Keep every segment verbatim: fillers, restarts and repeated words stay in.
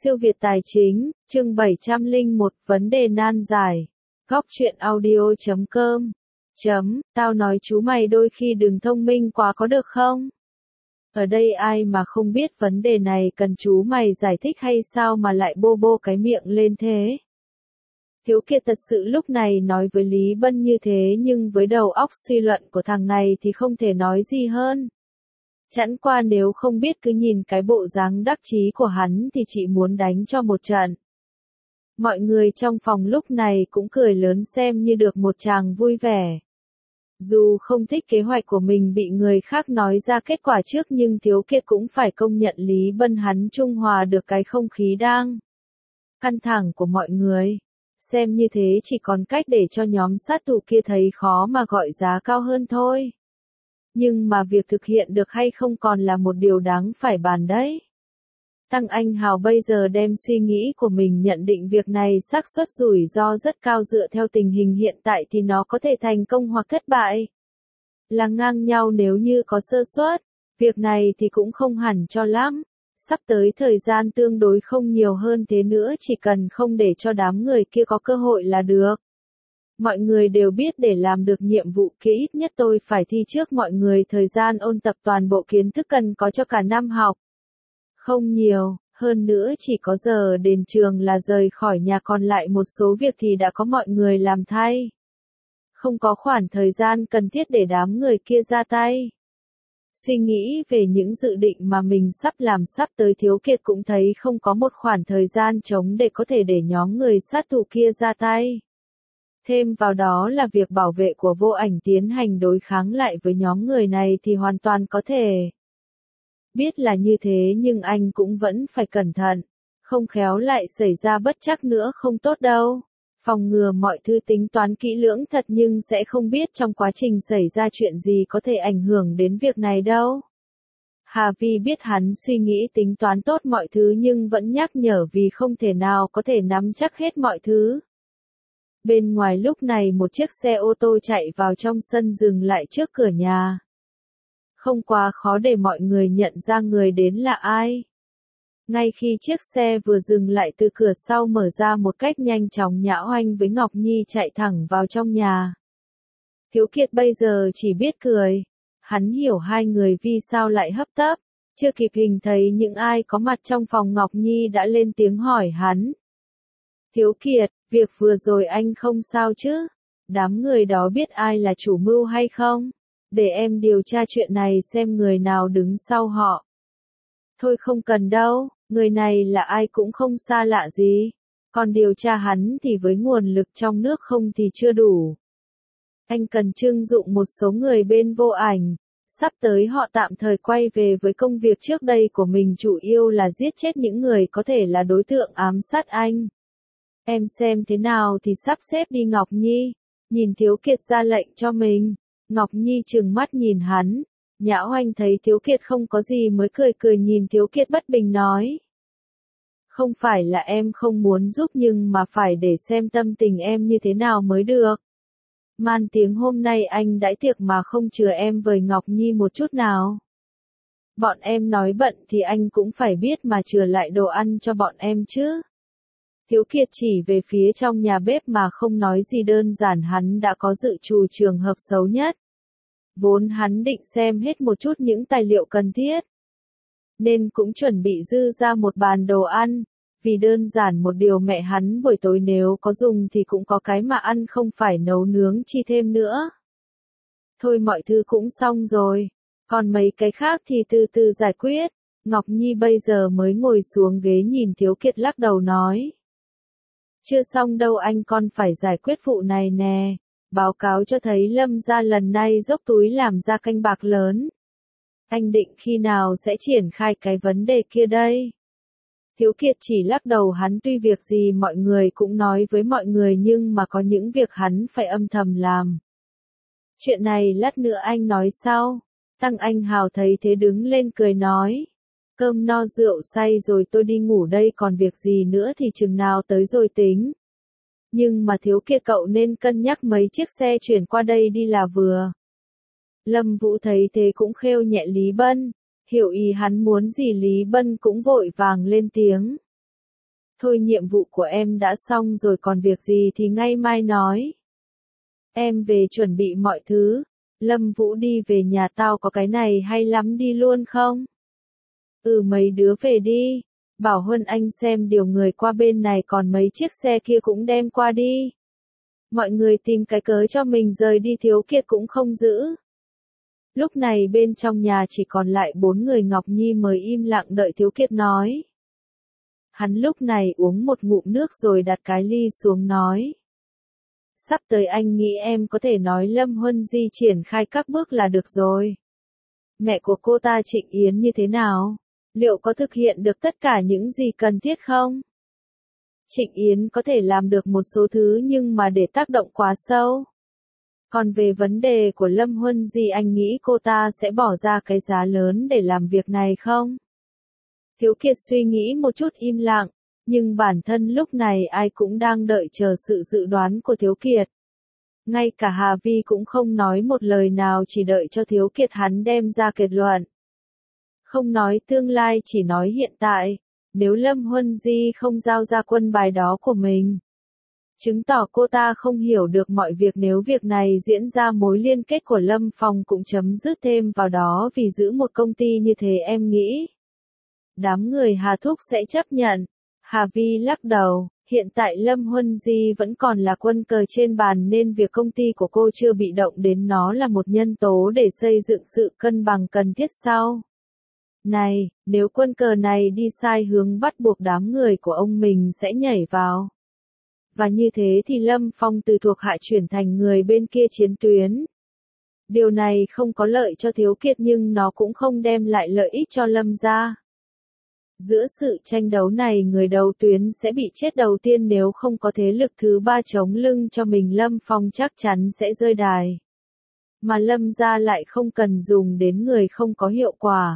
Siêu Việt Tài Chính, chương bảy trăm lẻ một, vấn đề nan giải. Góc truyện audio chấm com. Chấm, tao nói chú mày đôi khi đừng thông minh quá có được không? Ở đây ai mà không biết vấn đề này cần chú mày giải thích hay sao mà lại bô bô cái miệng lên thế? Thiếu Kiệt thật sự lúc này nói với Lý Bân như thế nhưng với đầu óc suy luận của thằng này thì không thể nói gì hơn. Chẳng qua nếu không biết cứ nhìn cái bộ dáng đắc chí của hắn thì chị muốn đánh cho một trận. Mọi người trong phòng lúc này cũng cười lớn xem như được một tràng vui vẻ. Dù không thích kế hoạch của mình bị người khác nói ra kết quả trước nhưng Thiếu Kiệt cũng phải công nhận Lý Bân hắn trung hòa được cái không khí đang căng thẳng của mọi người. Xem như thế chỉ còn cách để cho nhóm sát thủ kia thấy khó mà gọi giá cao hơn thôi. Nhưng mà việc thực hiện được hay không còn là một điều đáng phải bàn đấy. Tăng Anh Hào bây giờ đem suy nghĩ của mình nhận định việc này xác suất rủi ro rất cao dựa theo tình hình hiện tại thì nó có thể thành công hoặc thất bại. Là ngang nhau nếu như có sơ suất, việc này thì cũng không hẳn cho lắm. Sắp tới thời gian tương đối không nhiều hơn thế nữa chỉ cần không để cho đám người kia có cơ hội là được. Mọi người đều biết để làm được nhiệm vụ kia ít nhất tôi phải thi trước mọi người thời gian ôn tập toàn bộ kiến thức cần có cho cả năm học. Không nhiều, hơn nữa chỉ có giờ đến trường là rời khỏi nhà còn lại một số việc thì đã có mọi người làm thay. Không có khoảng thời gian cần thiết để đám người kia ra tay. Suy nghĩ về những dự định mà mình sắp làm sắp tới Thiếu Kiệt cũng thấy không có một khoảng thời gian trống để có thể để nhóm người sát thủ kia ra tay. Thêm vào đó là việc bảo vệ của Vô Ảnh tiến hành đối kháng lại với nhóm người này thì hoàn toàn có thể. Biết là như thế nhưng anh cũng vẫn phải cẩn thận, không khéo lại xảy ra bất trắc nữa không tốt đâu. Phòng ngừa mọi thứ tính toán kỹ lưỡng thật nhưng sẽ không biết trong quá trình xảy ra chuyện gì có thể ảnh hưởng đến việc này đâu. Hà Vi biết hắn suy nghĩ tính toán tốt mọi thứ nhưng vẫn nhắc nhở vì không thể nào có thể nắm chắc hết mọi thứ. Bên ngoài lúc này một chiếc xe ô tô chạy vào trong sân dừng lại trước cửa nhà. Không quá khó để mọi người nhận ra người đến là ai. Ngay khi chiếc xe vừa dừng lại từ cửa sau mở ra một cách nhanh chóng Nhã Oanh với Ngọc Nhi chạy thẳng vào trong nhà. Thiếu Kiệt bây giờ chỉ biết cười. Hắn hiểu hai người vì sao lại hấp tấp. Chưa kịp hình thấy những ai có mặt trong phòng Ngọc Nhi đã lên tiếng hỏi hắn. Thiếu Kiệt, việc vừa rồi anh không sao chứ? Đám người đó biết ai là chủ mưu hay không? Để em điều tra chuyện này xem người nào đứng sau họ. Thôi không cần đâu, người này là ai cũng không xa lạ gì. Còn điều tra hắn thì với nguồn lực trong nước không thì chưa đủ. Anh cần trưng dụng một số người bên Vô Ảnh. Sắp tới họ tạm thời quay về với công việc trước đây của mình chủ yếu là giết chết những người có thể là đối tượng ám sát anh. Em xem thế nào thì sắp xếp đi Ngọc Nhi. Nhìn Thiếu Kiệt ra lệnh cho mình. Ngọc Nhi trừng mắt nhìn hắn. Nhã Oanh thấy Thiếu Kiệt không có gì mới cười cười nhìn Thiếu Kiệt bất bình nói. Không phải là em không muốn giúp nhưng mà phải để xem tâm tình em như thế nào mới được. Man tiếng hôm nay anh đãi tiệc mà không chừa em với Ngọc Nhi một chút nào. Bọn em nói bận thì anh cũng phải biết mà chừa lại đồ ăn cho bọn em chứ. Thiếu Kiệt chỉ về phía trong nhà bếp mà không nói gì đơn giản hắn đã có dự trù trường hợp xấu nhất. Vốn hắn định xem hết một chút những tài liệu cần thiết. Nên cũng chuẩn bị dư ra một bàn đồ ăn. Vì đơn giản một điều mẹ hắn buổi tối nếu có dùng thì cũng có cái mà ăn không phải nấu nướng chi thêm nữa. Thôi mọi thứ cũng xong rồi. Còn mấy cái khác thì từ từ giải quyết. Ngọc Nhi bây giờ mới ngồi xuống ghế nhìn Thiếu Kiệt lắc đầu nói. Chưa xong đâu anh còn phải giải quyết vụ này nè. Báo cáo cho thấy Lâm gia lần này dốc túi làm ra canh bạc lớn. Anh định khi nào sẽ triển khai cái vấn đề kia đây? Thiếu Kiệt chỉ lắc đầu hắn tuy việc gì mọi người cũng nói với mọi người nhưng mà có những việc hắn phải âm thầm làm. Chuyện này lát nữa anh nói sau. Tăng Anh Hào thấy thế đứng lên cười nói. Cơm no rượu say rồi tôi đi ngủ đây còn việc gì nữa thì chừng nào tới rồi tính. Nhưng mà Thiếu Kiệt cậu nên cân nhắc mấy chiếc xe chuyển qua đây đi là vừa. Lâm Vũ thấy thế cũng khêu nhẹ Lý Bân. Hiểu ý hắn muốn gì Lý Bân cũng vội vàng lên tiếng. Thôi nhiệm vụ của em đã xong rồi còn việc gì thì ngay mai nói. Em về chuẩn bị mọi thứ. Lâm Vũ đi về nhà tao có cái này hay lắm đi luôn không? Ừ mấy đứa về đi. Bảo Huân Anh xem điều người qua bên này còn mấy chiếc xe kia cũng đem qua đi. Mọi người tìm cái cớ cho mình rời đi Thiếu Kiệt cũng không giữ. Lúc này bên trong nhà chỉ còn lại bốn người Ngọc Nhi mới im lặng đợi Thiếu Kiệt nói. Hắn lúc này uống một ngụm nước rồi đặt cái ly xuống nói. Sắp tới anh nghĩ em có thể nói Lâm Huân Di triển khai các bước là được rồi. Mẹ của cô ta Trịnh Yến như thế nào? Liệu có thực hiện được tất cả những gì cần thiết không? Trịnh Yến có thể làm được một số thứ nhưng mà để tác động quá sâu. Còn về vấn đề của Lâm Huân Di anh nghĩ cô ta sẽ bỏ ra cái giá lớn để làm việc này không? Thiếu Kiệt suy nghĩ một chút im lặng, nhưng bản thân lúc này ai cũng đang đợi chờ sự dự đoán của Thiếu Kiệt. Ngay cả Hà Vi cũng không nói một lời nào chỉ đợi cho Thiếu Kiệt hắn đem ra kết luận. Không nói tương lai chỉ nói hiện tại, nếu Lâm Huân Di không giao ra quân bài đó của mình. Chứng tỏ cô ta không hiểu được mọi việc nếu việc này diễn ra mối liên kết của Lâm Phong cũng chấm dứt thêm vào đó vì giữ một công ty như thế em nghĩ. Đám người Hà Thúc sẽ chấp nhận. Hà Vi lắc đầu, hiện tại Lâm Huân Di vẫn còn là quân cờ trên bàn nên việc công ty của cô chưa bị động đến nó là một nhân tố để xây dựng sự cân bằng cần thiết sau. Này, nếu quân cờ này đi sai hướng bắt buộc đám người của ông mình sẽ nhảy vào. Và như thế thì Lâm Phong từ thuộc hạ chuyển thành người bên kia chiến tuyến. Điều này không có lợi cho Thiếu Kiệt nhưng nó cũng không đem lại lợi ích cho Lâm gia. Giữa sự tranh đấu này người đầu tuyến sẽ bị chết đầu tiên nếu không có thế lực thứ ba chống lưng cho mình Lâm Phong chắc chắn sẽ rơi đài. Mà Lâm gia lại không cần dùng đến người không có hiệu quả.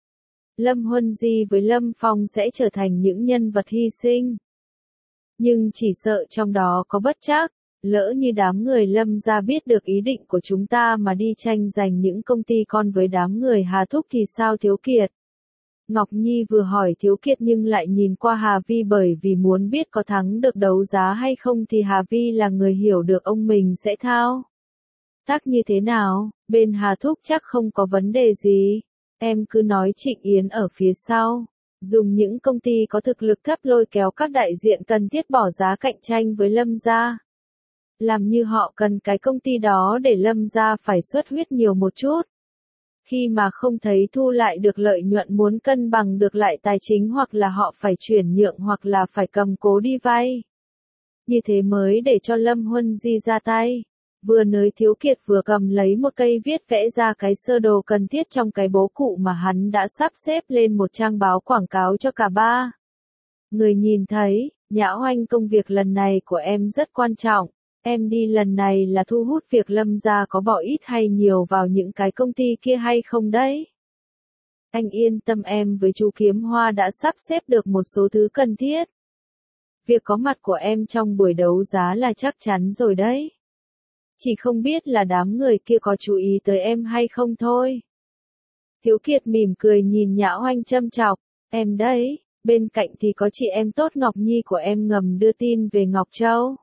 Lâm Huân Di với Lâm Phong sẽ trở thành những nhân vật hy sinh. Nhưng chỉ sợ trong đó có bất trắc, lỡ như đám người Lâm gia biết được ý định của chúng ta mà đi tranh giành những công ty con với đám người Hà Thúc thì sao Thiếu Kiệt? Ngọc Nhi vừa hỏi Thiếu Kiệt nhưng lại nhìn qua Hà Vi bởi vì muốn biết có thắng được đấu giá hay không thì Hà Vi là người hiểu được ông mình sẽ thao tác như thế nào, bên Hà Thúc chắc không có vấn đề gì. Em cứ nói Trịnh Yến ở phía sau, dùng những công ty có thực lực thấp lôi kéo các đại diện cần thiết bỏ giá cạnh tranh với Lâm gia. Làm như họ cần cái công ty đó để Lâm gia phải xuất huyết nhiều một chút. Khi mà không thấy thu lại được lợi nhuận muốn cân bằng được lại tài chính hoặc là họ phải chuyển nhượng hoặc là phải cầm cố đi vay. Như thế mới để cho Lâm Huân Di ra tay. Vừa nới Thiếu Kiệt vừa cầm lấy một cây viết vẽ ra cái sơ đồ cần thiết trong cái bố cụ mà hắn đã sắp xếp lên một trang báo quảng cáo cho cả ba. Người nhìn thấy, Nhã Oanh công việc lần này của em rất quan trọng. Em đi lần này là thu hút việc Lâm gia có bỏ ít hay nhiều vào những cái công ty kia hay không đấy? Anh yên tâm em với chú Kiếm Hoa đã sắp xếp được một số thứ cần thiết. Việc có mặt của em trong buổi đấu giá là chắc chắn rồi đấy. Chỉ không biết là đám người kia có chú ý tới em hay không thôi. Thiếu Kiệt mỉm cười nhìn Nhã Oanh châm chọc, em đấy, bên cạnh thì có chị em tốt Ngọc Nhi của em ngầm đưa tin về Ngọc Châu.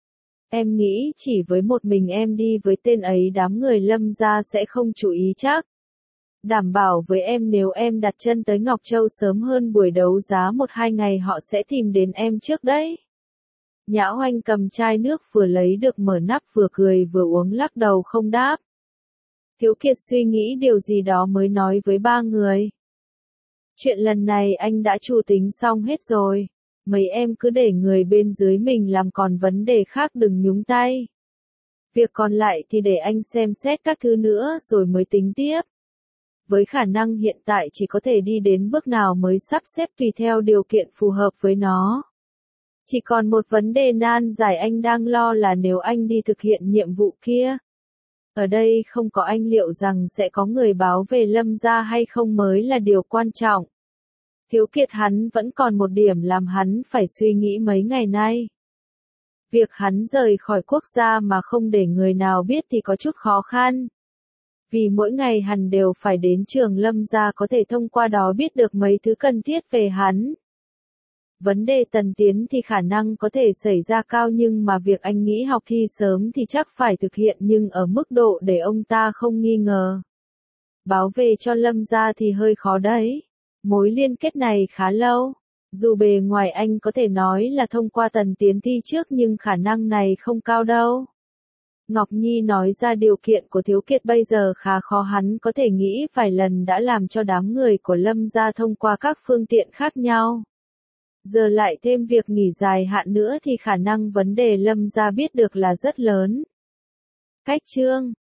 Em nghĩ chỉ với một mình em đi với tên ấy đám người Lâm gia sẽ không chú ý chắc. Đảm bảo với em nếu em đặt chân tới Ngọc Châu sớm hơn buổi đấu giá một hai ngày họ sẽ tìm đến em trước đấy. Nhã Oanh cầm chai nước vừa lấy được mở nắp vừa cười vừa uống lắc đầu không đáp. Thiếu Kiệt suy nghĩ điều gì đó mới nói với ba người. Chuyện lần này anh đã chủ tính xong hết rồi. Mấy em cứ để người bên dưới mình làm còn vấn đề khác đừng nhúng tay. Việc còn lại thì để anh xem xét các thứ nữa rồi mới tính tiếp. Với khả năng hiện tại chỉ có thể đi đến bước nào mới sắp xếp tùy theo điều kiện phù hợp với nó. Chỉ còn một vấn đề nan giải anh đang lo là nếu anh đi thực hiện nhiệm vụ kia. Ở đây không có anh liệu rằng sẽ có người báo về Lâm gia hay không mới là điều quan trọng. Thiếu Kiệt hắn vẫn còn một điểm làm hắn phải suy nghĩ mấy ngày nay. Việc hắn rời khỏi quốc gia mà không để người nào biết thì có chút khó khăn. Vì mỗi ngày hắn đều phải đến trường Lâm gia có thể thông qua đó biết được mấy thứ cần thiết về hắn. Vấn đề Tần Tiến thì khả năng có thể xảy ra cao nhưng mà việc anh nghĩ học thi sớm thì chắc phải thực hiện nhưng ở mức độ để ông ta không nghi ngờ. Báo về cho Lâm gia thì hơi khó đấy. Mối liên kết này khá lâu. Dù bề ngoài anh có thể nói là thông qua Tần Tiến thi trước nhưng khả năng này không cao đâu. Ngọc Nhi nói ra điều kiện của Thiếu Kiệt bây giờ khá khó, hắn có thể nghĩ vài lần đã làm cho đám người của Lâm gia thông qua các phương tiện khác nhau. Giờ lại thêm việc nghỉ dài hạn nữa thì khả năng vấn đề Lâm gia biết được là rất lớn. Cách chương